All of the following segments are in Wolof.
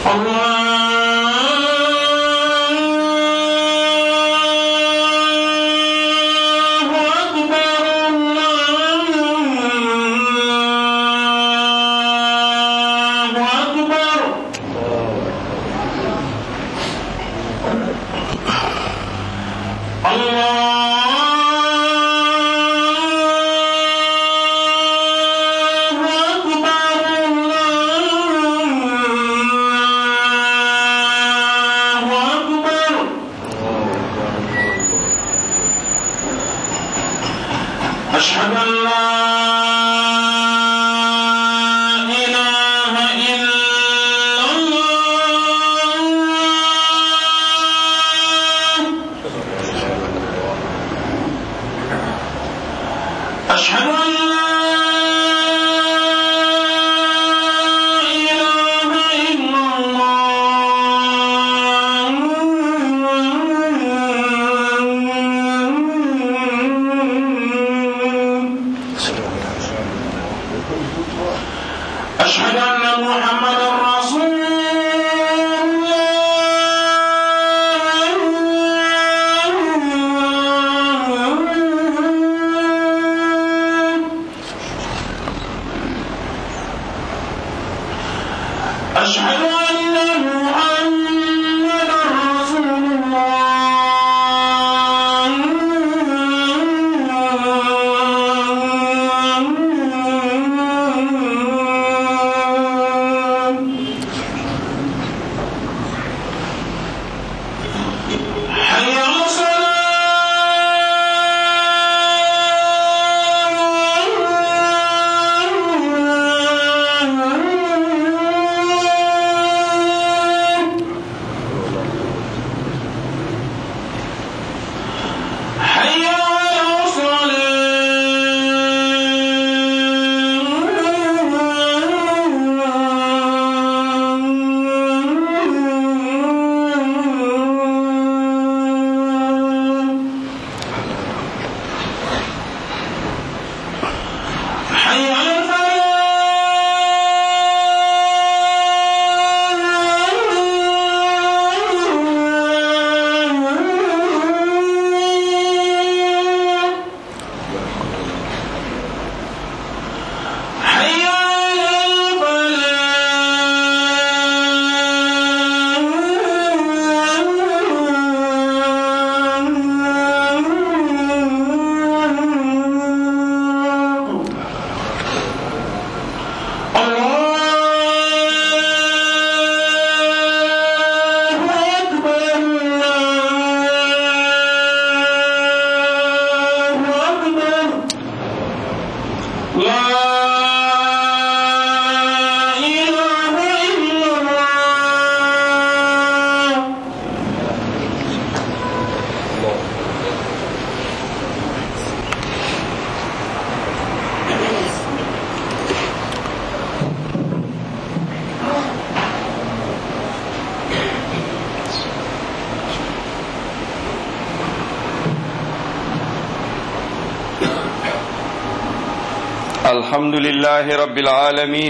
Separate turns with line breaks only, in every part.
الحمد لله رب العالمين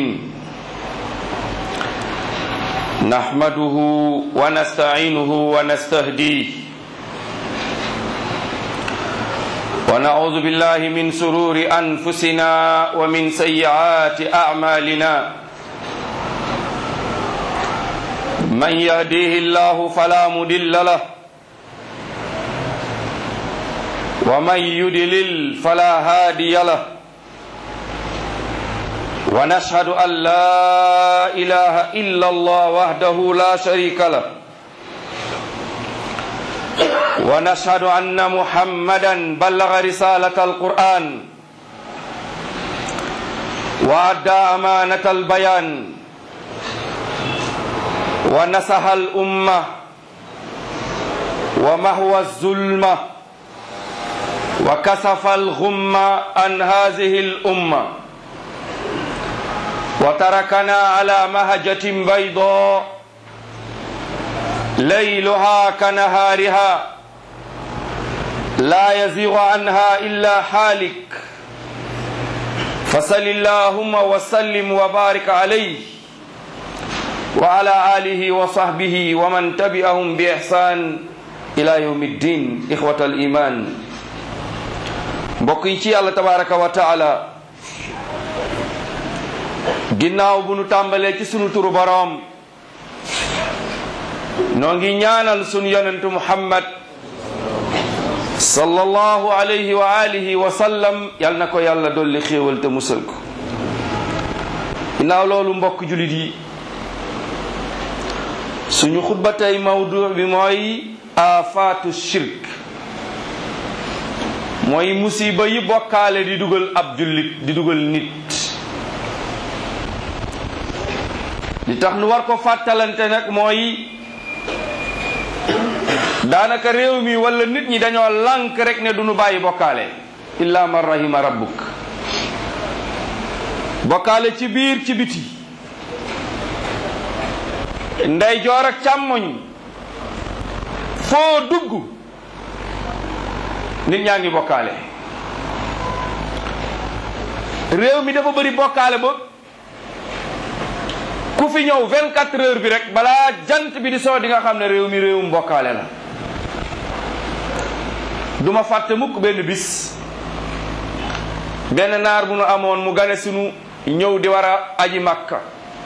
نحمده ونستعينه ونستهديه ونعوذ بالله من شرور أنفسنا ومن سيئات أعمالنا من يهديه الله فلا مضل له ومن يضلل فلا هادي له ونشهد أن لا إله إلا الله وحده لا شريك له ونشهد أن محمدا بلغ رسالة القرآن وأدى أمانة البيان ونصح الأمة ومحو الظلمة وكشف الغمة عن هذه الأمة وتركنا على مهجة بيضاء ليلها كنهارها لا يزيغ عنها إلا حالك فصل اللهم وسلم وبارك عليه wa ala alihi wa sahbihi wa man tabi'ahum bi ihsan ila yawmi ddin. ixwata al iman, mbokk yi ci yàlla tabaraka wa taala, ginnaaw bu nu tàmbalee ci sunu turu boroom, noo ngi ñaanal sunu yonentu Muhammad sallallahu alayhi wa alihi wa sallam, yal na ko yàlla dolli xéewal te musal ko. ginnaaw loolu mbokk julit yi, suñu xutba tey mawdu bi mooy afaatu shirk, mooy musiba yi bokkaale di dugal ab jullit, di dugal nit. li tax nu war ko fàttalante nag mooy daanaka réew mi wala nit ñi dañoo lànk rek ne duñu bàyyi bokkaale illa man rahima rabbuk. bokkaale ci biir ci biti, ndey joor ak càmmoñ, foo dugg nit ñaa ngi bokkaale. réew mi dafa bëri bokkaale ba ku fi ñëw 24 heures bi rek balaa jant bi di soo di nga xam ne réew mi réewum bokkaale la. duma fàtte mukk benn bis benn naar bu nu amoon mu gane sunu ñëw di war a aji Makka.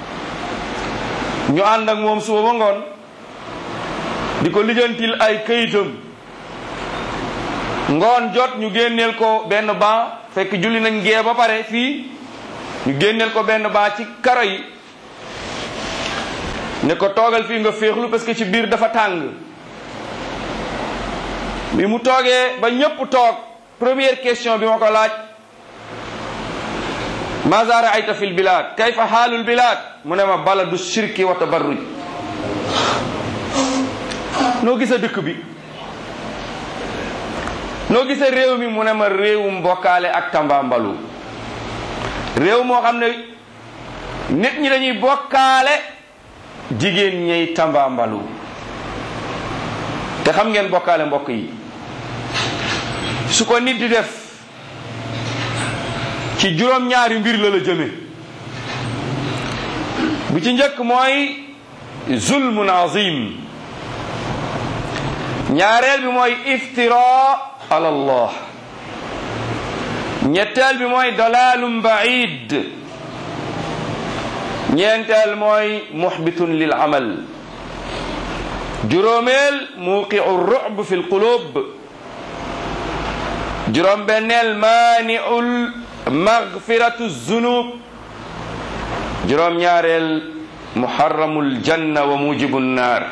ñu ànd ak moom suba ba ngoon di ko lijjantil ay këyitam. ngoon jot ñu génneel ko benn ban, fekk julli nañ gee ba pare fii, ñu génneel ko benn ban ci karo yi ne ko toogal fii nga féexlu parce que ci biir dafa tàng. bi mu toogee ba ñépp toog, première question bi ma ko laaj, maza raayta fi lbilad, kayfa xaalul bilad? mu ne ma baladu shirki wa tabarruj. noo gisa dëkk bi, noo gisa réew mi? mu ne ma réewum bokkaale ak tambambalu. réew moo xam ne nit ñi dañuy bokkaale, jigéen ñey tambambalu. te xam ngeen bokkaale mbokk yi, su ko nit di def ci juróom-ñaari mbir la la jëme. bu ci njëkk mooy zulmun azim, ñaareel bi mooy iftira ala allah, ñetteel bi mooy dalalum baid, ñeenteel mooy muhbitun lil amal, juróomeel muqiu ru'b fi lqulub, juróom benneel maaniul magfiratu zunub, juróom ñaareel muharramul janna wa mujibu nnaar.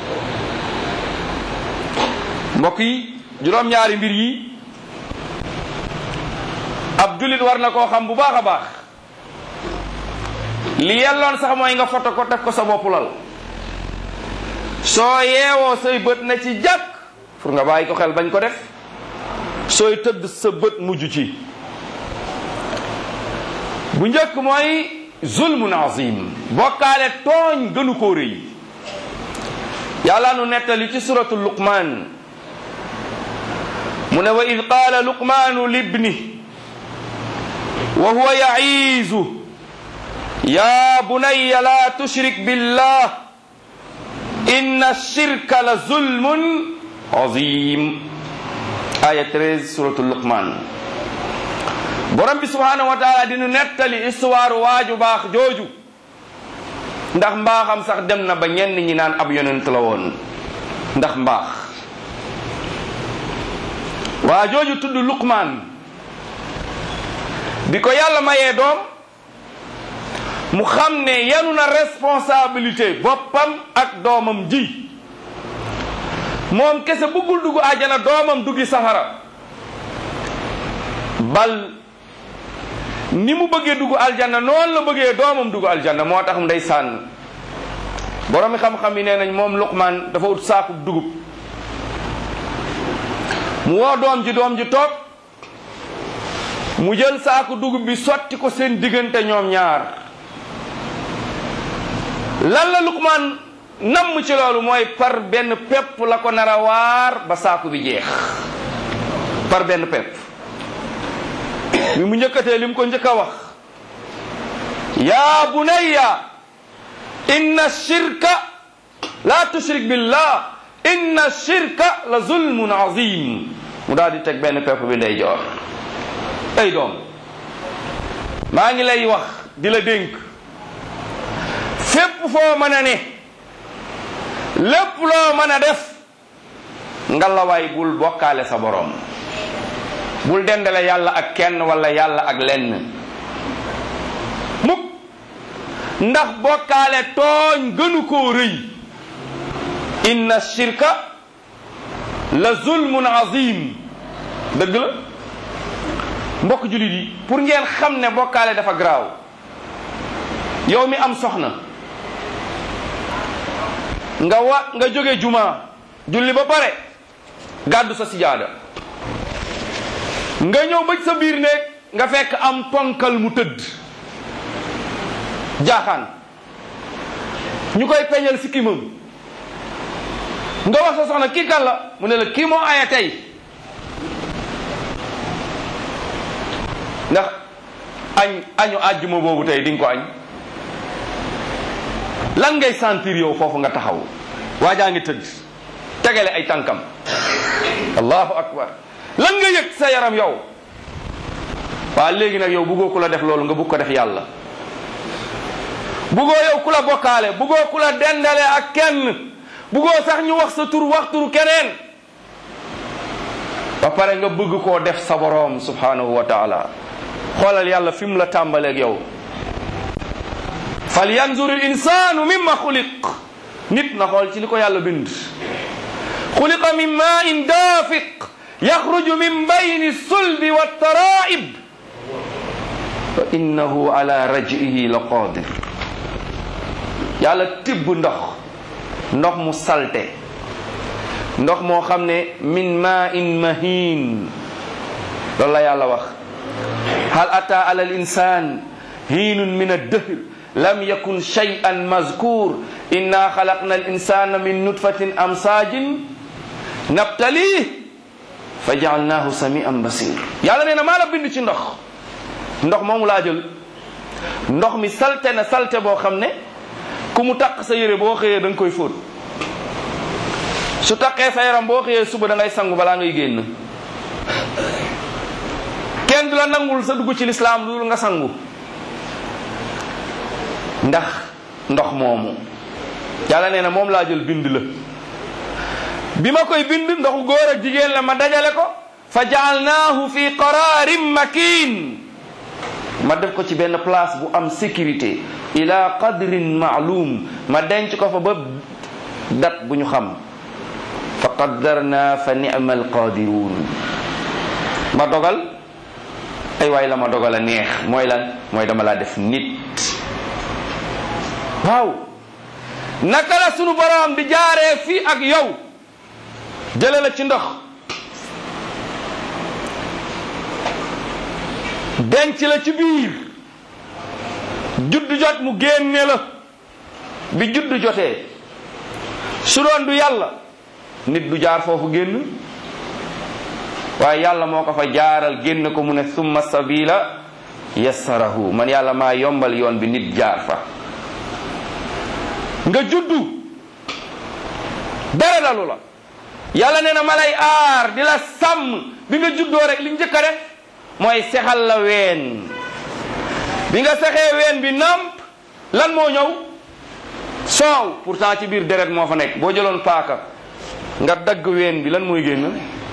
mbokk yi, juróom ñaari mbir yi ab jullit war na koo xam bu baax a baax. li yelloon sax mooy nga foto ko def ko sa bopp lal. soo yeewoo say bët na ci jàkk pour nga bàyyi ko xel bañ ko def. sooy tëdd sa bët mujj ci. bu njëkk mooy zulmun azim, bokkaale tooñ gënu koo rëy. yàlla nu nettali ci suratu luqman mu ne wa id qaala luqmaanu libni wa huwa ya'iizu ya bunayya la tushrik billah inna shirka la zulmun azim. aya 13 suratu luqman. borom bi subhanahu wa taala dinu nettali histoire waaju baax jooju, ndax mbaaxam sax dem na ba ñenn ñi naan ab yonent la woon ndax mbaax. waa jooju tudd Luqmaan, bi ko yàlla mayee doom mu xam ne yenu na responsabilité boppam ak doomam ji. moom kese bëggul dugg àjjana, doomam duggi safara. bal ni mu bëggee dugg aljanna noonu la bëggee doomam dugg aljanna. moo tax ndeysaan borom xam-xam yi nee nañ moom Luqmaan dafa ut saaku dugub, mu woo doom ji toog, mu jël saaku dugub bi sotti ko seen diggante ñoom ñaar. lan la Luqmaan namm ci loolu mooy par benn pepp la ko nar a waar ba saaku bi jeex, par benn pepp. mi mu njëkkatee li mu ko njëkk a wax, yaa bunayya inna shirka la tushrik billah inna shirka la zulmun azim mu daal di teg benn pepp bi ndeyjoor. ay doom maa ngi lay wax di la dénk fépp foo mën a ne lépp loo mën a def ngalawaay bul bokkaale sa borom bul dendale yàlla ak kenn wala yàlla ak lenn mukk ndax bokkaale tooñ gënu koo rëy inna shirka la zulmun azim. dëgg la mbokk jullit yi pour ngeen xam ne bokkaale dafa garaaw yow mi am soxna nga jóge juma julli ba pare gàddu sa sijaada nga ñëw ba ci sa biir néeg nga fekk am ponkal mu tëdd jaaxaan ñu koy peñal si kimam nga wax sa soxna kii kan la mu ne la kii moo aya tey ndax añu àjjuma boobu tey di nga ko añ lan ngay sentir yow foofu nga taxaw waajaa ngi tëdd tegale ay tànkam allahu akbar lan nga yëg sa yaram yow waa léegi nag yow buggoo ku la def loolu nga bugg ko def yàlla buggoo yow ku la bokkaale buggoo ku la dendale ak kenn buggoo sax ñu wax sa tur wax turu keneen ba pare nga bëgg koo def sa boroom subhanahu wa taala xoolal yàlla fi mu la tàmbaleeg yow fal yanzur al insanu mimma xuliq nit na xool ci li ko yàlla bind xuliqa min ma'in dafiq yaxruju min bayni sulbi wa taraib wa innahu ala raj'ihi la qadir yàlla tibb ndox mu salte ndox moo xam ne min ma'in mahin loolu la yàlla wax hal ata ala al insan hiinun min ad-dahr lam yakun shay'an mazkur inna khalaqna al insana min nutfatin amsajin nabtalih faj'alnahu sami'an basir yàlla nee na maa la bind ci ndox moomu laa jël ndox mi salte na salte boo xam ne ku mu taq sa yére boo xëyee da nga koy fóot su taqee sa yaram boo xëyee suba da ngay sangu balaa ngay génn kenn du la nangul sa dugg ci lislaam lu nga sangu ndax ndox moomu yàlla nee na moom laa jël bind la bi ma koy bind ndoxu góor ak jigéen la ma dajale ko fa jaalnaahu fi qararin makin ma def ko ci benn place bu am sécurité ila qadrin ma'lum ma denc ko fa ba dat bu ñu xam fa qaddarna fa ni'mal qadirun ma dogal ay waay la ma dogal a neex mooy lan mooy dama laa def nit waaw naka la sunu borom di jaaree fii ak yow jële la ci ndox denc la ci biir juddu jot mu génne la bi juddu jotee su doon du yàlla nit du jaar foofu génn waaye yàlla moo ko fa jaaral génn ko mu ne summa sabila yassarahu man yàlla maa yombal yoon bi nit jaar fa nga juddu dara dalu la yàlla nee na ma lay aar di la sàmm bi nga juddoo rek li njëkk a def mooy sexal la ween bi nga sexee ween bi namp lan moo ñëw soow pourtant ci biir deret moo fa nekk boo jëloon paaka nga dagg ween bi lan mooy génn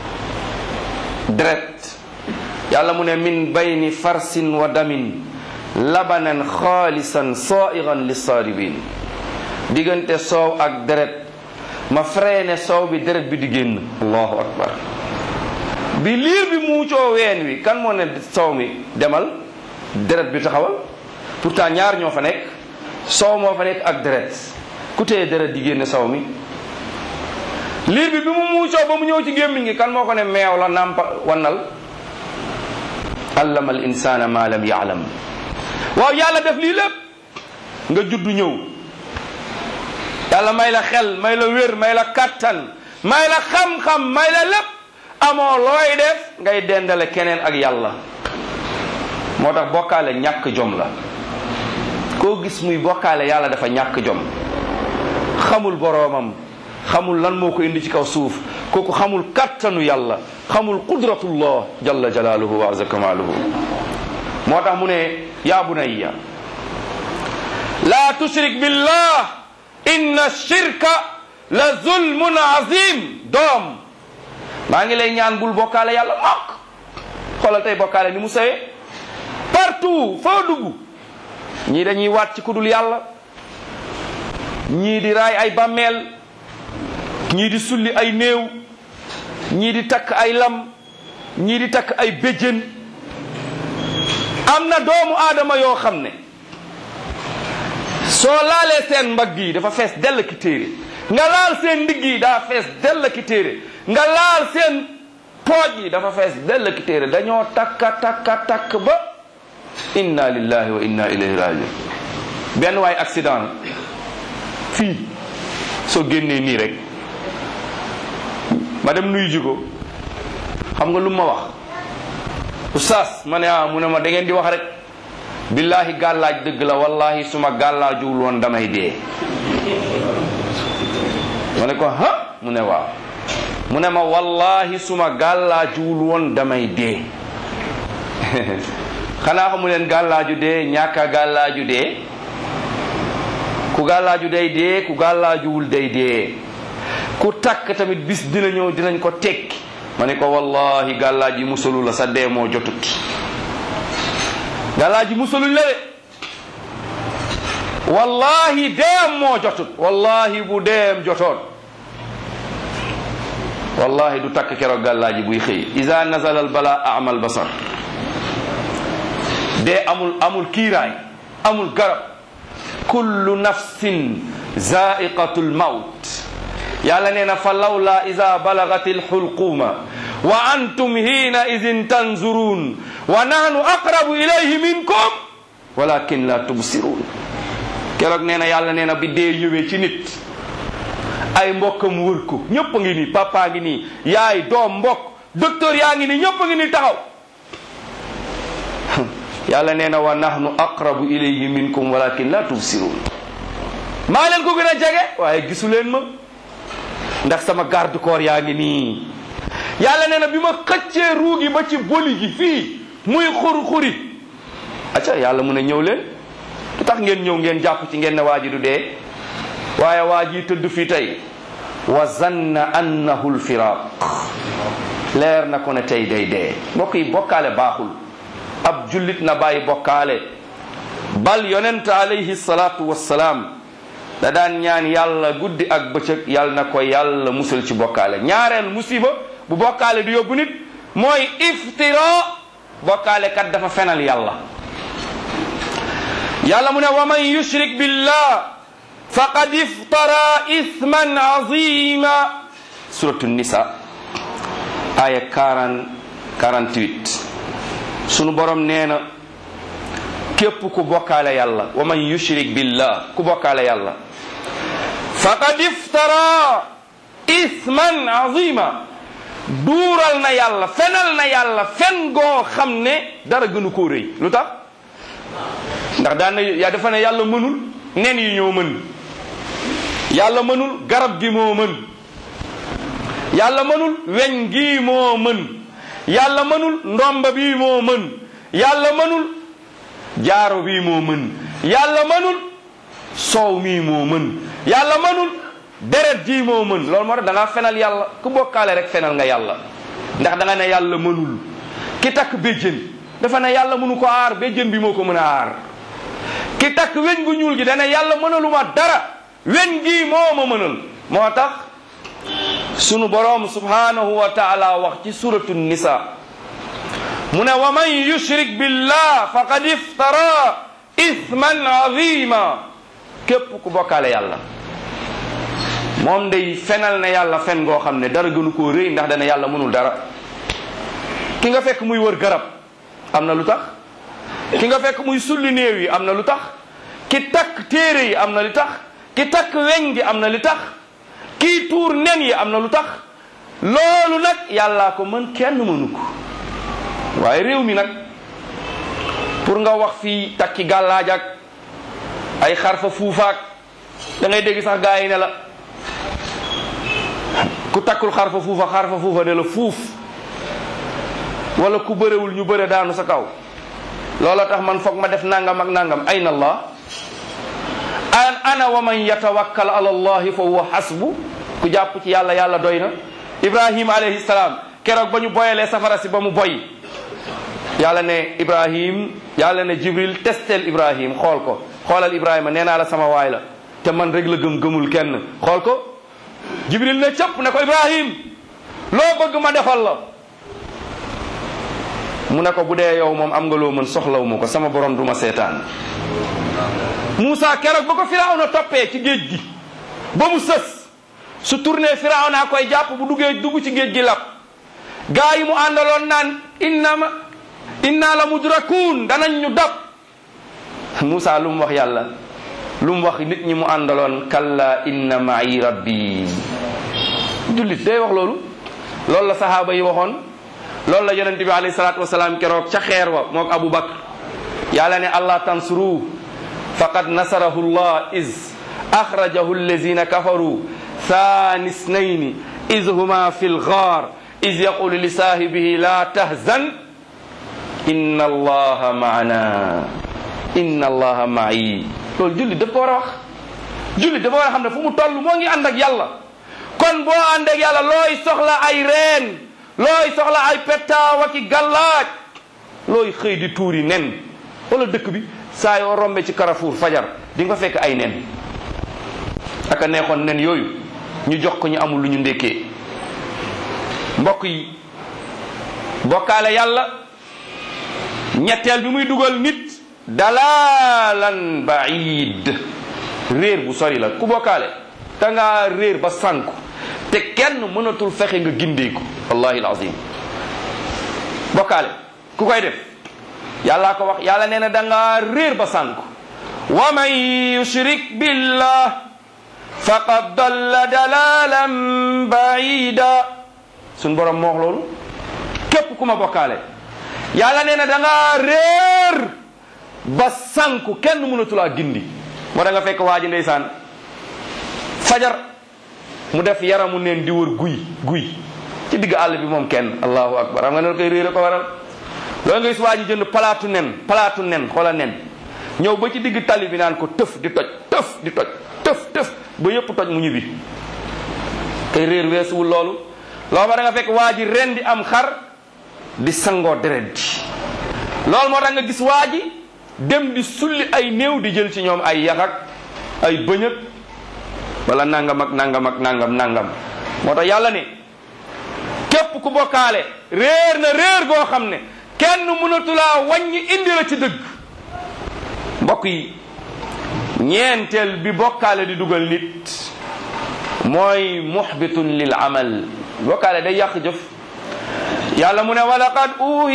deret yàlla mu ne min bayni farsin wa damin labanan xaalisan sa'igan lissaaribin diggante soow ak deret ma freiné soow bi deret bi di génn allahu akbar bi liir bi muucoo ween wi kan moo ne soow mi demal deret bi taxawal pourtant ñaar ñoo fa nekk soow moo fa nekk ak deret ku téye deret di génne soow mi liir bi mu muucoo ba mu ñëw ci gémmiñ gi kan moo ko ne meew la nàmpa wannal allama al insana ma lam ya'lam waaw yàlla def lii lépp nga juddu ñëw yàlla may la xel may la wér may la kattan may la xam-xam may la lépp amoo looy def ngay dendale keneen ak yàlla moo tax bokkaale ñàkk jom la koo gis muy bokkaale yàlla dafa ñàkk jom, xamul boroomam, xamul lan moo ko indi ci kaw suuf, kooku xamul kattanu yàlla, xamul qudratullah jalla jalaaluhu wa azza kamaaluhu. moo tax mu ne yaa bunayya laa tushrik billah inna shirka la zulmun azim. doom maa ngi lay ñaan bul bokkaale yàlla mokk. xoolal tey bokkaale ni mu sawee partout foo dugg, ñii dañuy waat ci kudul yàlla, ñii di raay ay bàmmeel, ñii di sulli ay néew, ñii di takk ay lam, ñii di takk ay béjjën. am na doomu aadama yoo xam ne soo laalee seen mbagg yi dafa fees dell ki téere, nga laal seen ndigg yi daa fees dell ki téere, nga laal seen pooj yi dafa fees dell ki téere. dañoo takk ba inna lillahi wa inna ilayhi rajiun. benn waay accident fii soo génnee nii rek ma dem nuyu ji ko, xam nga lu ma wax? oustaz ma ne mu ne ma da ngeen di wax rek, billahi gàllaaj dëgg la, wallahi suma gàllaajuwul woon damay dee. ma ne ko ha mu ne waaw, mu ne ma wallahi suma gàllaajuwul woon damay dee. xanaa xamu leen gàllaaju dee ñàkka gàllaaju dee? ku gàllaaju day dee, ku gàllaajuwul day dee. ku takk tamit bis dina ñëw dinañ ko tekki. ma ne ko wallahi gàllaaj yi musalu la, sa dee moo jotut. gàllaaj yi musaluñ la de, wallahi deem moo jotut. wallahi bu deem jotoon wallahi du takk keroog gàllaaj yi buy xëy. iza nazala al bala amal basar. dee amul kiiraay, amul garab. kullu nafsin zaiqatul mawt. yàlla nee na fa lawla iza balagatil xulquuma wa antum hiina idin tanzurun wa nahnu aqrabu ilayhi minkum walakin la tubsirun. keroog nee na yàlla nee na bi dee ñëwee ci nit, ay mbokkam wër ko, ñëpp a ngi nii, papa ngi nii, yaay, doom, mbokk, docteur yaa ngi nii, ñëpp a ngi nii taxaw. yàlla nee na wa nahnu aqrabu ilayhi minkum walakin la tubsirun. maa leen ko gën a jege waaye gisu leen ma, ndax sama garde corps yaa ngi nii. yàlla nee na bi ma xëccee ruugi ba ci boli gi fii muy xuri acca yàlla mu ne ñëw leen. lu tax ngeen ñëw ngeen jàpp ci ngeen ne waa ji du dee? waaye waa ji tëdd fii tey wa zanna annahu lfiraq, leer na ko ne tey day dee. mbokk yi bokkaale baaxul, ab jullit na bàyyi bokkaale. bal yonent alayhi salaatu wassalaam da daan ñaan yàlla guddi ak bëccëg yàlla na ko yàlla musal ci bokkaale. ñaareel musiba bu bokkaale du yóbbu nit mooy iftira. bokkaale kat dafa fenal yàlla. yàlla mu ne wa man yushrik billah faqad iftara ithman azima. suratu nisa aya 48. sunu borom nee na képp ku bokkaale yàlla, wa man yushrik billah, ku bokkaale yàlla, faqad iftara ithman azima, duural na yàlla, fenal na yàlla fen goo xam ne dara gënu koo rëy. lu tax? ndax daan na yaa dafa ne yàlla mënul, nen yi ñoo mën. yàlla mënul, garab gi moo mën. yàlla mënul, weñ gi moo mën. yàlla mënul, ndomba bii moo mën. yàlla mënul, jaaro bii moo mën. yàlla mënul, soow mii moo mën. yàlla mënul, deret jii moo mën. loolu moo tax da ngaa fenal yàlla. ku bokkaale rek fenal nga yàlla, ndax da nga ne yàlla mënul. ki takk béjjën dafa ne yàlla mënu ko aar, béjjën bi moo ko mën a aar. ki takk weñ gu ñuul gi dana yàlla mënaluma dara, weñ gi moo ma mënal. moo tax sunu boroom subhanahu wa taala wax ci suratu nisa mu ne wa man yushrik billah faqad iftara ithman azima. képp ku bokkaale yàlla moom day fenal na yàlla fen ngoo xam ne dara gënu koo rëy, ndax dana yàlla mënul dara. ki nga fekk muy wër garab am na lu tax. ki nga fekk muy sulli néew yi am na lu tax. ki takk téere yi am na lu tax. ki takk weñ gi am na lu tax. kii tuur nen yi am na lu tax. loolu nag yàllaa ko mën, kenn mënu ko. waaye réew mi nag pour nga wax fii takki gàllaaj ak ay xarfa fuufaak da ngay dégg sax gaa yi ne la ku takkul xarfa fuufa ne la fuuf wala ku bërewul ñu bëre daanu sa kaw loola tax man foog ma def nangam ak nangam ayna allah ana wa man yatawakkal ala allahi fa huwa hasbu ku jàpp ci yàlla yàlla doy na. Ibrahim alayhi salaam keroog ba ñu boyalee safara si ba mu boy yàlla ne Ibrahim yàlla ne Jibril testel Ibrahim xool ko xoolal Ibrahima nee naa la sama waay la te man rek la gëmul kenn xool ko Jibril ne cëpp ne ko Ibrahim loo bëgg ma defal la mu ne ko bu dee yow moom am nga loo mën soxlawu ma ko sama borom du ma seetaan. Moussa keroog ba ko Firawna toppee ci géej gi ba mu sës su tourné Firawna koy jàpp bu dugg ci géej gi lap gaa yi mu àndaloon naan inna la mudrakuun danañ ñu dab Moussa lu mu wax yàlla lu mu wax nit ñi mu àndaloon kalla inna ma'i rabbi. jullit day wax loolu la sahaaba yi waxoon loolu la yonent bi alayhi salaatu wasalaam keroog ca xeer wa mook Abu Bakr yàlla ne allah tansuru faqad nasarahu llah iz axrajahu allazina kafaru thani snayni iz huma fi lgaar iz yaqulu li saahibihi la tahzan inna allaha maana inna allaha ma'i. loolu jullit daf ko war a wax jullit dafa war a xam ne fu mu toll moo ngi ànd ak yàlla. kon boo ànd ak yàlla looy soxla ay reen looy soxla ay pettaaw ki gàllaaj looy xëy di tuuri nen wala dëkk bi saa yoo rombe ci Carrefour fajar di nga fekk ay nen aka neexoon nen yooyu ñu jox ko ñu amul lu ñu ndekkee. mbokk yi bokkaale yàlla ñetteel bi muy dugal nit dalalan baid réer bu sori la ku bokkaale da ngaa réer ba sànku te kenn mënatul fexe nga gindeeku wallahi alazim. bokkaale ku koy def yàllaa ko wax yàlla nee na da ngaa réer ba sànku wa man yushrik billah faqad dalla dalalan baida suñ borom moo wax loolu képp ku ma bokkaale yàlla nee na da ngaa réer ba sànku kenn mënatulaa gindi. moo da nga fekk waa ji ndeysaan fajar mu def yaramu neen di wër guy ci digg àll bi moom kenn allahu akbar xam nga ne koy réer ko waral loolu nga gis waa ji jënd palaatu nen xoola nen ñëw ba ci digg tali bi naan ko tëf di toj ba yëpp toj mu ñibbi kay réer weesuwul loolu ba da nga fekk waa ji ren di am xar di sangoo deret ji loolu moo tax nga gis waa ji dem di sulli ay néew di jël ci ñoom ay yaxak ay bëñëg wala nangam ak nangam moo tax yàlla ne képp ku bokkaale réer na réer goo xam ne kenn mënatulaa wàññi indi la ci dëgg. mbokk yi ñeenteel bi bokkaale di dugal nit mooy muhbitun lil amal. bokkaale day yàq jëf yàlla mu ne walaqad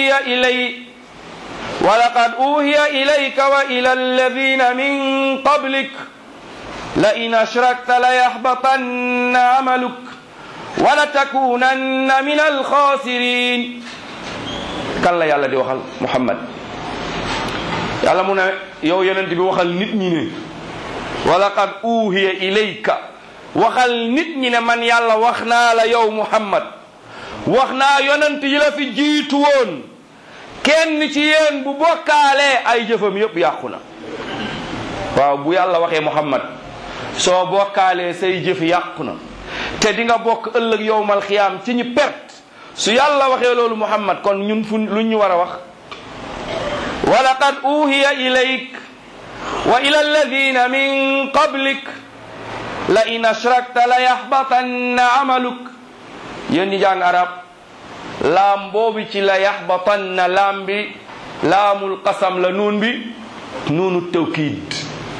uhiya ilayka wa ila alladhina min qablik la in ashrakta la yahbatanna amaluk wa la takunanna min alkhasirin. kan la yàlla di waxal Muhammad yàlla mu ne yow yonent bi waxal nit ñi ne walaqad uhiya ilayka waxal nit ñi ne man yàlla wax naa la yow Muhammad wax naa yonent yi la fi jiitu woon kenn ci yéen bu bokkaalee ay jëfam yépp yàqu na. waaw bu yàlla waxee Muhammad soo bokkaalee say jëf yàqu na te di nga bokk ëllëg yowmal xiyaam ci ñi perte su yàlla waxee loolu Muhammad kon ñun fu lu ñu war a wax wa laqad uhiya ilayk wa ila alladhina min qablik la in ashrakta la yaxbatanna amaluk. yéen ñi jàng arab laam boobu ci la yaxbatanna laam bi laamul qasam la nuun bi nuunu tawkiid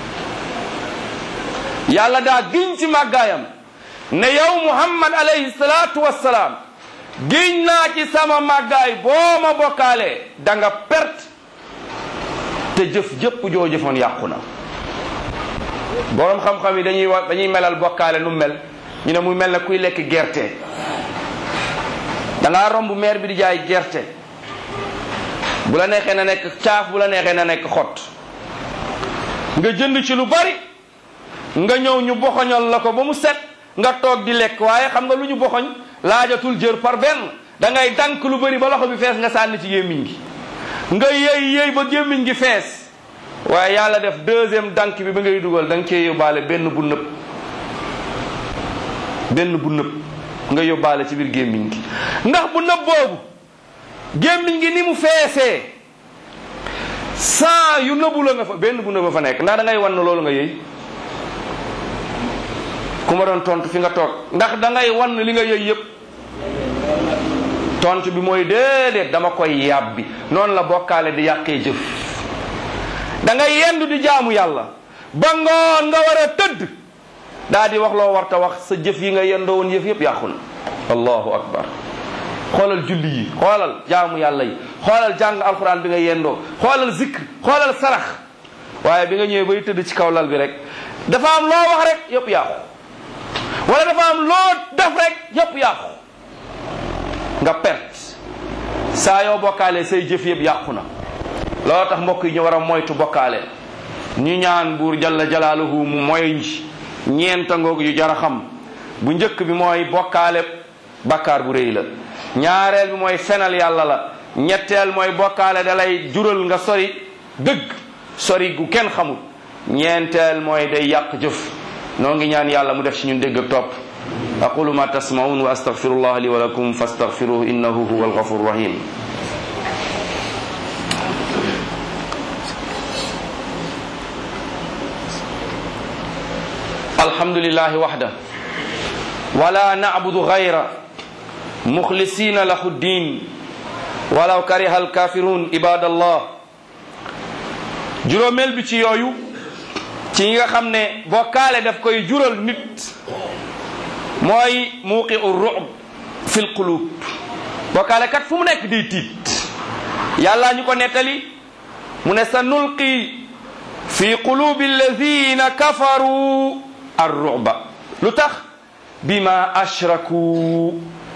yàlla daa giñ ci màggaayam ne yow Muhammad alayhi salaatu wassalaam giñ naa ci sama màggaay boo ma bokkaalee da nga perte te jëf jëpp joo jëfoon yàqu na. boroom xam-xam yi dañuy melal bokkaale nu mel ñu ne muy mel na kuy lekk gerte da ngaa romb meer bi di jaay gerte bu la neexee na nekk caaf bu la neexee na nekk xott nga jënd ci lu bari nga ñëw ñu boxoñal la ko ba mu set nga toog di lekk waaye xam nga lu ñu boxoñ laajatul jër par benn da ngay dank lu bari ba loxo bi fees nga sànni ci gémmiñ gi nga yëy ba gémmiñ gi fees waaye yàlla def deuxième dank bi ba ngay dugal da nga cee yóbbaale benn bu nëb nga yóbbaale ci biir gémmiñ gi ndax bu nëb boobu gémmiñ gi ni mu feesee saa yu nëbu la nga fa benn bu nëb fa nekk ndax da ngay wan loolu nga yëy ku ma doon tontu fi nga toog ndax da ngay wan li nga yëy yëpp tontu bi mooy déedéet dama koy yàbbi noonu la bokkaale di yàqee jëf da ngay yendu di jaamu yàlla ba ngoon nga war a tëdd daa di wax loo warta wax sa jëf yi nga yendoo woon yëpp yàqu na allahu akbar xoolal julli yi xoolal jaamu yàlla yi xoolal jàng alquran bi nga yendoo xoolal zikr xoolal sarax waaye bi nga ñëwee bay tëdd ci kaw lal bi rek dafa am loo wax rek yëpp yàqu wala dafa am loo def rek yëpp yàqu nga perte saa yoo bokkaale say jëf yëpp yàqu na loolu tax mbokk yi ñu war a moytu bokkaale ñu ñaan buur jalla jalaaluhu mu moy ñeenta ngoog yu jar a xam bu njëkk bi mooy bokkaale bakkaar bu rëy la ñaareel bi mooy fenal yàlla la ñetteel mooy bokkaale da lay jural nga sori dëgg sori gu kenn xamul ñeenteel mooy day yàq jëf noo ngi ñaan yàlla mu def ci ñun dégg ak topp aqulu ma tasmaun wa astaghfirullah li wa lakum fastaghfiruhu innahu huwa alghafur rahim alhamdulillahi wahda wala na'budu ghayra mukhlisina lahu ddin walaw kariha alkafirun ibadallah juróomeel bi ci yooyu ci nga xam ne bokkaale daf koy jural nit mooy muqi'u ru'b fil qulub bokkaale kat fu mu nekk di tiit yàlla ñu ko nettali mu ne sa nulqi fi qulubi alladhina kafaru ar-ru'ba lu tax bima ashraku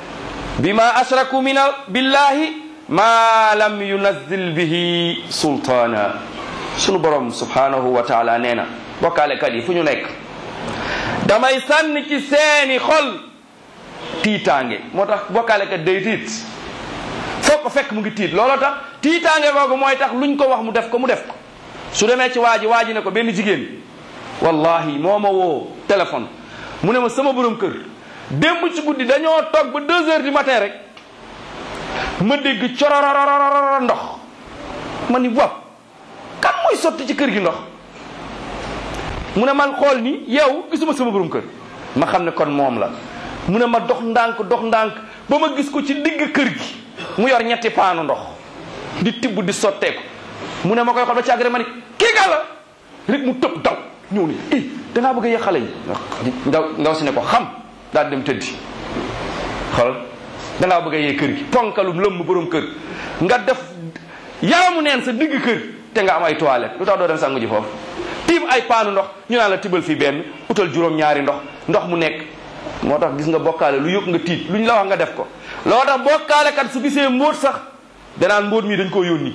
billahi ma lam yunazzil bihi sultaana sunu borom subhanahu wa taala nee na bokkaalekat yi fu ñu nekk damay sànni ci seeni xol tiitaange moo tax bokkaalekat day tiit foo ko fekk mu ngi tiit looloo tax tiitaange googu mooy tax luñ ko wax mu def ko su demee ci waa ji ne ko benn jigéen wallahi moo ma woo téléphone mu ne ma sama borom kër démb ci guddi dañoo toog ba 2 heures du matin rek ma dégg cororororor ndox ma ni bopp kan mooy sotti ci kër gi ndox mu ne man xool ni yow gisuma sama borom kër ma xam ne kon moom la mu ne ma dox ndànk ba ma gis ko ci digg kër gi mu yor 2 paanu ndox di tibb di sotteeku mu ne ma koy xool ba ci àgg rek ma ni kii ga la rek mu tëb daw ñëw ni dangaa bëgg a yee xale yi ndaw si ne ko xam daal dem tëddi xool dangaa bëgg a yee kër gi ponkalum lëmm borom kër nga def yaramu neen sa digg kër te nga am ay toilette lu tax doo dem sangu ji foofu tiim ay paanu ndox ñu naan la tibal fii benn utal juróom-ñaari ndox mu nekk moo tax gis nga bokkaale lu yëpp nga tiit lu ñu la wax nga def ko loo tax bokkaale kat su gisee mbóot sax danaan mbóot mi dañ koo yónni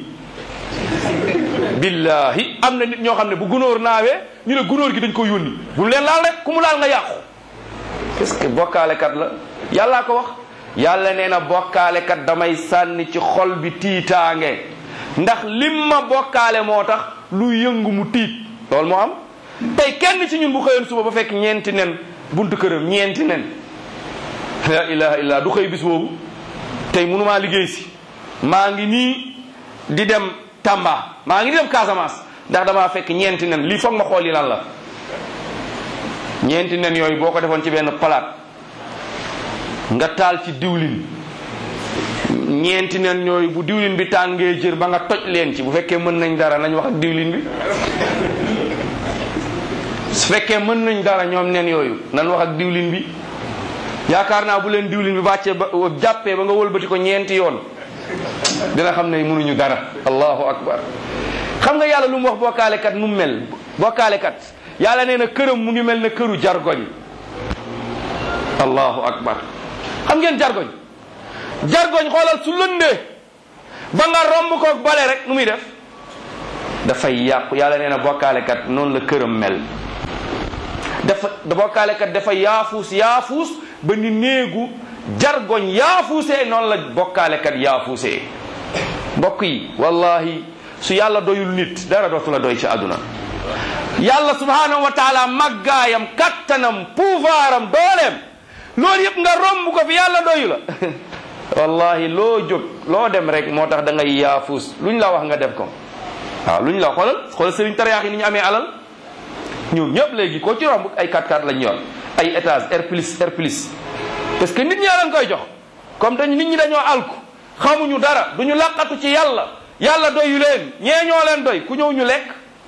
billahi am na nit ñoo xam ne bu gunóor naawee ñu ne gunóor gi dañ ko yónni bu leen laal rek ku mu laal nga yàqu parce que bokkaalekat la yàllaa ko wax yàlla nee na bokkaalekat damay sànni ci xol bi tiitaange ndax lim ma bokkaale moo tax lu yëngu mu tiit loolu moo am tey kenn ci ñun bu xëyoon suba ba fekk ñeenti nen buntu këram ñeenti nen la ilaha illa du xëy bis boobu tey mënumaa liggéey si maa ngi nii di dem Tamba maa ngi dem Casamance ndax damaa fekk ñeenti nen lii foog ma xool yi lan la ñeenti nen yooyu boo ko defoon ci benn palaat nga taal ci diwlin ñeenti nen yooyu bu diwlin bi tàngee jër ba nga toj leen ci bu fekkee mën nañ dara nañ wax ak diwlin bi su fekkee mën nañ dara ñoom nen yooyu nan wax ak diwlin bi yaakaar naa bu leen diwlin bi bàccee ba jàppee ba nga wëlbati ko ñeenti yoon dina xam ne mënuñu dara allahu akbar xam nga yàlla lu mu wax bokkaalekat nu mu mel bokkaalekat yàlla nee na këram mu ngi mel ne këru jargoñ allahu akbar xam ngeen jargoñ xoolal su lëndee ba nga romb ko bale rek nu muy def dafay yàqu. yàlla nee na bokkaalekat noonu la këram mel. bokkaalekat dafa yaafuus ba ni néegu jargoñ yaafuusee noonu la bokkaalekat yaafuusee. mbokk yi wallahi su yàlla doyul nit dara dootu la doy ci àdduna. yàlla subhanahu wa taala màggaayam kattanam pouvoiram dooleem loolu yëpp nga romb ko fi yàlla doyu la wallahi loo jóg loo dem rek moo tax da ngay yaafuus luñ la wax nga def ko. waaw luñ la xoolal sëriñ tariyaax yi ni ñu amee alal ñoom ñëpp léegi ko ci romb ay 4x4 lañ yor ay étage R plus parce que nit ñi leen koy jox comme nit ñi dañoo alku xamuñu dara duñu laqatu ci yàlla doyu leen ñee ñoo leen doy ku ñëw ñu lekk.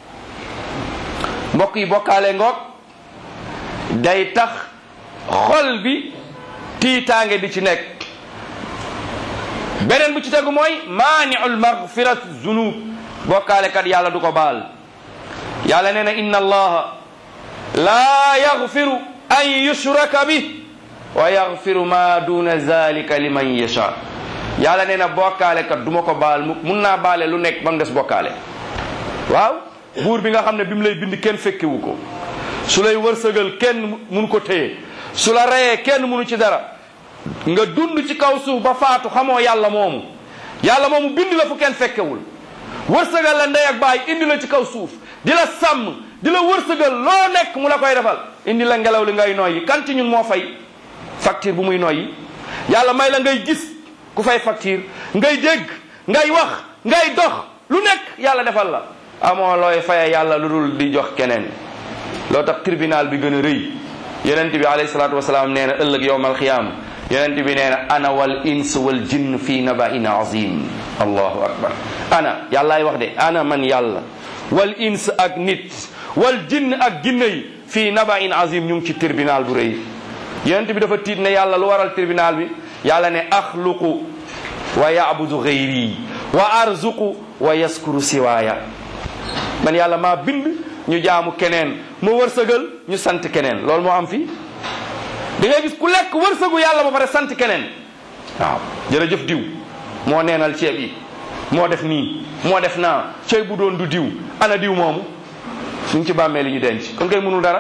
mbokk yi bokkaale ngoog day tax xol bi tiitaange di ci nekk. beneen bu ci tegu mooy maani'ul maghfirat zunub bokkaale kat yàlla du ko baal. yàlla nee na inna allaha laa yaghfiru an yushraka bi wa yaghfiru ma duna zalika liman yasha. yàlla nee na bokkaale kat du ma ko baal mun naa baale lu nekk ba mu des bokkaale. waaw buur bi nga xam ne bi mu lay bind kenn fekkewu ko su lay wërsëgal kenn munu ko téye su la reyee kenn munu ci dara nga dund ci kaw suuf ba faatu xamoo yàlla moomu bind la fu kenn fekkewul wërsëgal la ndey ak baay indi la ci kaw suuf di la sàmm di la wërsëgal loo nekk mu la koy defal indi la ngelaw li ngay noyyi kan ci ñun moo fay facture bu muy noyyi. yàlla may la ngay gis ku fay facture ngay dégg ngay wax ngay dox lu nekk yàlla defal la amoo looy faye yàlla lu dul di jox keneen. loo tax tribunal bi gën a rëy yonent bi alayhi salaatu wasalaam nee na ëllëg yowmal xiyaama yonent bi nee na ana wal ins wal jinn fii naba'in azim. allahu akbar. ana yàllaay wax de ana man yàlla wal ins ak nit wal jinn ak jinne yi fii naba'in azim ñu ngi ci tribunal bu rëy. yonent bi dafa tiit ne yàlla lu waral tribunal bi yàlla ne axluqu wa ya'budu ghayri wa arzuqu wa yaskuru siwaaya. man yàlla maa bind ñu jaamu keneen mu wërsëgal ñu sant keneen loolu moo am fii. da ngay gis ku lekk wërsëgu yàlla ba pare sant keneen. waaw jërëjëf diw moo neenal ceeb yi moo def nii moo def naa ceeb bu doon du diw ana diw moomu ñu ngi ci bàmmee li ñu denc kon kay mënul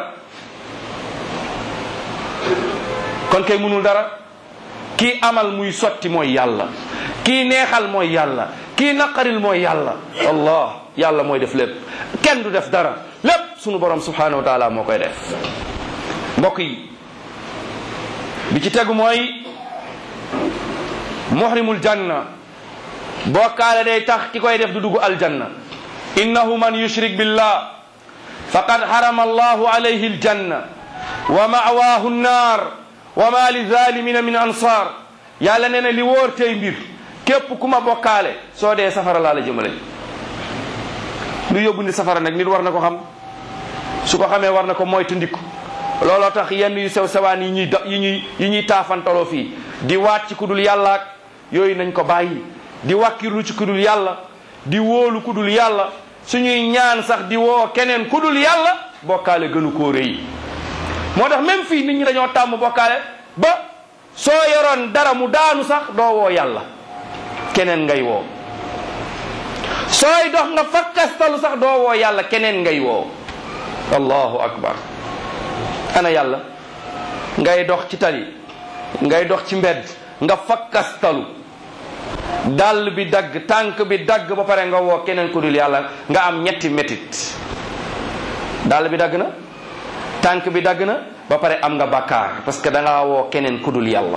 dara kii amal muy sotti mooy yàlla kii neexal mooy yàlla kii naqaril mooy yàlla. allah yàlla mooy def lépp kenn du def dara lépp sunu borom subhanahu wa taala moo koy def. mbokk yi bi ci tegu mooy muhrimul janna bokkaale day tax ki koy def du dugg aljanna. innahu man yushrik billah faqad harama allahu alayhi aljanna wa ma'waahu nnaar wa ma li zalimina min ansar. yàlla nee na li wóor tey mbir képp ku ma bokkaale soo dee safara laa la jëmale. lu yóbbu ni safara nag nit war na ko xam su ko xamee war na ko moytandiku. looloo tax yenn yu sew sewaan yi ñuy taafantaloo fii di waat ci kudul yàlla ak yooyu nañ ko bàyyi. di wàkkirlu ci kudul yàlla di wóolu kudul yàlla suñuy ñaan sax di woo keneen kudul yàlla bokkaale gënu koo rëy. moo tax même fii nit ñi dañoo tàmm bokkaale ba soo yoroon dara mu daanu sax doo woo yàlla keneen ngay woo. sooy dox nga fakkastalu sax doo woo yàlla keneen ngay woo. allahu akbar. ana yàlla ngay dox ci tali ngay dox ci mbedd nga fakkastalu dàll bi dagg tànk bi dagg ba pare nga woo keneen ku dul yàlla nga am ñetti métit. dàll bi dagg na tànk bi dagg na ba pare am nga bàkkaar parce que da ngaa woo keneen ku dul yàlla.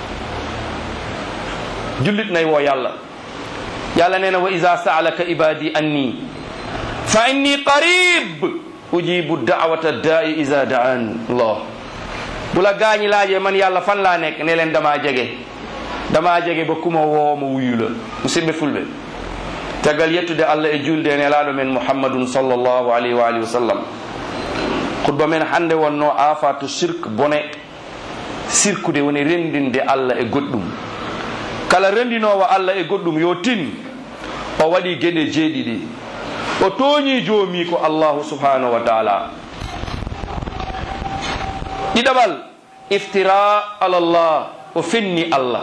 jullit nay woo yàlla. yàlla nee na wa iza sa'alaka ibadi anni fa inni qarib ujibu da'wata da'i iza da'an. allah bu la gaañi laajee man yàlla fan laa nekk ne leen damaa jege ba kuma woo ma wuyu la. musidɓe fulɓe tagal yettude allah e julde e nelaɗo men muhammadun sallllahu alayhi wa alihi wa sallam khutba men hande wonno afatu shirk bone sirkude woni rendinde allah e goɗɗum. kala rendinowo allah e goɗɗum yo tin o waɗi gueɗe jeeɗiɗi o tooñi joomi ko allahu subhanahu wa taala. ɗiɗaɓal iftira ala llah o fenni allah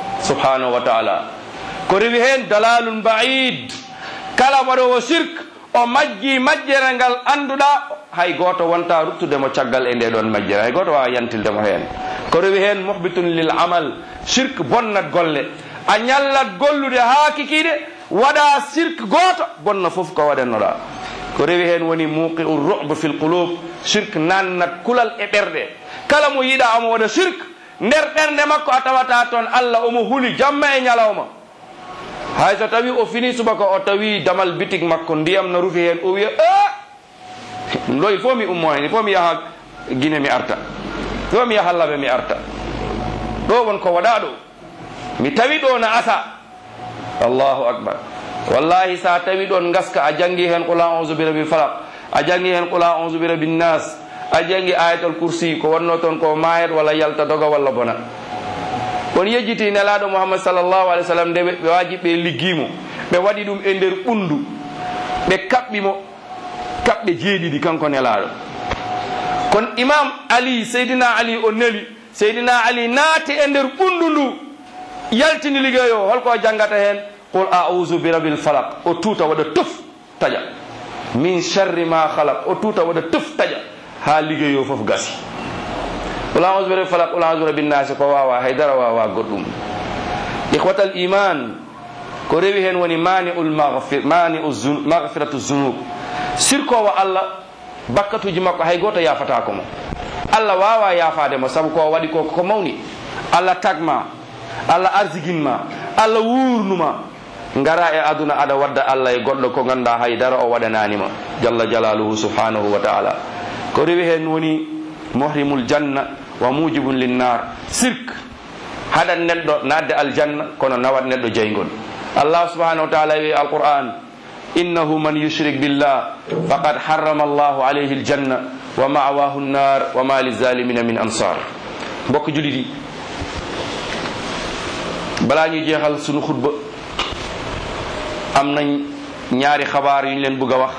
subhanahu wa taala ko rewi hen dalalun ba'id. kala waɗowo shirk o majji majjere ngal anduɗa hay goto wonta ruttudemo caggal e nde ɗon majjere, hay goto wawa yantildemo hen. ko rewi hen muhbitun lil amal, shirk bonnat golle, a ñallat gollude ha kikiɗe waɗa shirk goto bonna foof ko waɗannoɗa. ko rewi hen woni muqi'u ru'b fil qulub, shirk nannat kulal e ɓerɗe. kala mo yiɗa omo waɗa shirk nder ɓernde makko a tawata toon Allah omo huli jamma e ñalawma. hay so tawi o fini subaka o tawi damal bitig makko ndiyam no rufi hen o wiya ɗo il faut mi ummo hen, il faut mi yaha Guinée mi arta, ɗo mi yaha Labe mi arta, ɗo won ko waɗa ɗo, mi tawi ɗo na asa. Allahu akbar. wallahi sa tawi ɗon gaska a jangi hen qul a'udhu bi rabbil falaq, a jangi hen qul a'udhu bi rabbin nas, a jangi ayatul kursi, ko wonno toon ko mayat walla yalta doga walla bona. on yejjiti nelaɗo Muhammad sallallahu alaihi wasallam nde ɓe waji ɓe liggimo, ɓe waɗi ɗum e nder ɓundu, ɓe kaɓɓimo kaɓɓe jeeɗiɗi kanko nelaɗo. kono imam Ali, Seydina Ali o neli, Seydina Ali naati e nder ɓundu ndu yaltini liggeyo, holko jangata hen qul a'udhu bi rabbil falaq, o tuta waɗa tuf taƴa, min sharri ma khalaq, o tuta waɗa tuf taƴa ha liggeyo foof gasi. qul a'udhu bi rabbil falaq, qul a'udhu bi rabbin nas ko wawa haydara wawa goɗɗum. ikhwatal iman, ko rewi hen woni mani'ul maghfiratu zunub, sirkowo Allah bakkatuji makko hay goto yafata ko mo. Allah wawa yafade mo sabu ko waɗi ko mawni. Allah tagma, Allah arziginma, Allah wurnuma, ngara e aduna aɗa wadda Allah e goɗɗo ko ganduɗa haydara o waɗananima jalla jalaluhu subhanahu wa ta'ala. ko rewi hen woni muhrimul janna wa mujibun linnar, sirk haɗat neɗɗo nadde aljanna kono nawat neɗɗo jeygol. Allah subhanahu wa ta'ala wi alquran innahu man yushrik billah faqad harrama Allahu alayhi aljanna wa ma'wahu an-nar wa ma lizalimina min ansar. mbokk julit yi, balaa ñuy jeexal sunu xutba am nañ ñaari xabaar yu ñu leen bëgg a wax.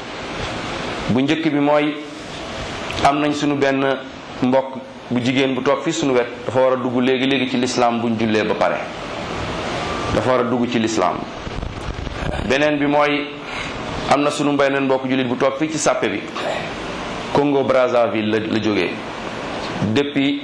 bu njëkk bi mooy am nañ sunu benn mbokk bu jigéen bu toog fi sunu wet, dafa war a dugg léegi ci l'islam buñ jullee ba pare, dafa war a dugg ci l'islam. beneen bi mooy am na sunu beneen mbokk jullit bu toog fii ci sàppe bi, Congo Brazzaville la jógee, depuis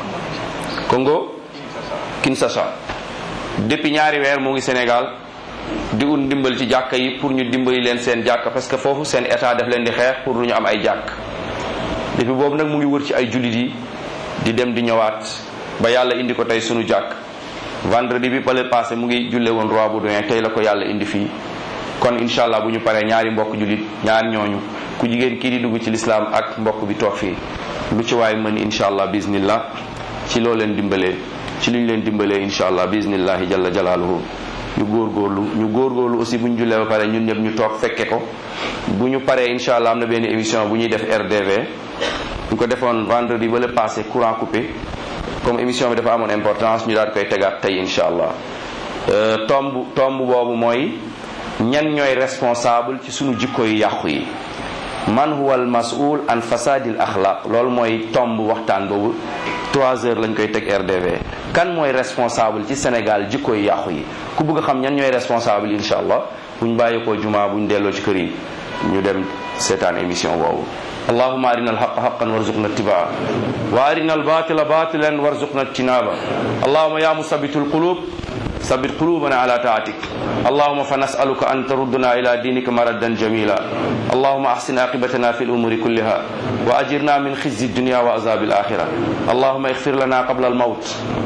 Congo Kinshasa, depuis ñaari weer mu ngi Sénégal di ut ndimbal ci jàkka yi pour ñu dimbali leen seen jàkka, parce que foofu seen état daf leen di xeex pour lu ñu am ay jàkk. depuis boobu nag mu ngi wër ci ay jullit yi di dem di ñëwaat ba yàlla indi ko tey sunu jàkk. vendredi bi pale passé mu ngi julle woon Roi Baudouin, tey la ko yàlla indi fii. kon incha allah bu ñu paree ñaari mbokk jullit, ñaar ñooñu, ku jigéen kii di dugg ci lislaam ak mbokk bi toog fii, lu ci waay mën incha allah bismillah, ci loo leen dimbalee, ci li ñu leen dimbalee incha allah bismillahi jalla jalaaluhu. ñu góorgóorlu aussi bu ñu jullee ba pare ñun ñëpp ñu toog fekke ko. bu ñu paree incha allah am na benn émission bu ñuy def RDV, ñu ko defoon vendredi ba le passé, courant coupé, comme émission bi dafa amoon importance ñu daal koy tegaat tey incha allah. tomb boobu mooy ñan ñooy responsable ci sunu jikko yu yàqu yi, man huwa al mas'ul an fasadil axlaq. loolu mooy tomb waxtaan boobu, 3 heures lañ koy teg RDV. kan mooy responsable ci Sénégal jikko yu yàqu yi? ku bëgg a xam ñan ñooy responsable incha allah buñ bàyyi ko jumaa buñ delloo ci kër yi ñu dem seetaan émission boobu. اللهم أرنا الحق حقا وارزقنا اتباعه وأرنا الباطل باطلا وارزقنا اجتنابه. اللهم يا مثبت القلوب ثبت قلوبنا على طاعتك. اللهم فنسألك أن تردنا إلى دينك مردا جميلا. اللهم أحسن عاقبتنا في الأمور كلها وأجرنا من خزي الدنيا وعذاب الآخرة. اللهم اغفر لنا قبل الموت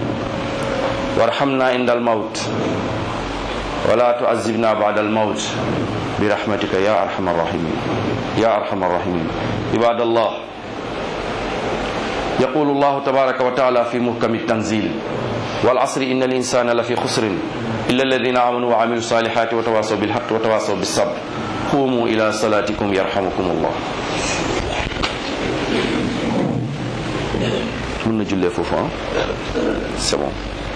وارحمنا عند الموت ولا تعذبنا بعد الموت برحمتك يا أرحم الراحمين يا أرحم الراحمين. عباد الله، يقول الله تبارك وتعالى في محكم التنزيل والعصر إن الإنسان لفي خسر إلا الذين آمنوا وعملوا الصالحات وتواصوا بالحق وتواصوا بالصبر. قوموا إلى صلاتكم يرحمكم الله. من نجل فوفا سبون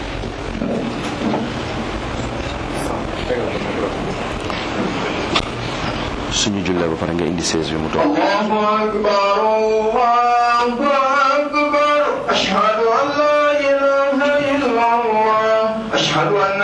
suñu jullee ba pare nga indi 16 bi mu toog. Allahu akbar Allahu akbar ashhadu an la ilaha illallah ashhadu an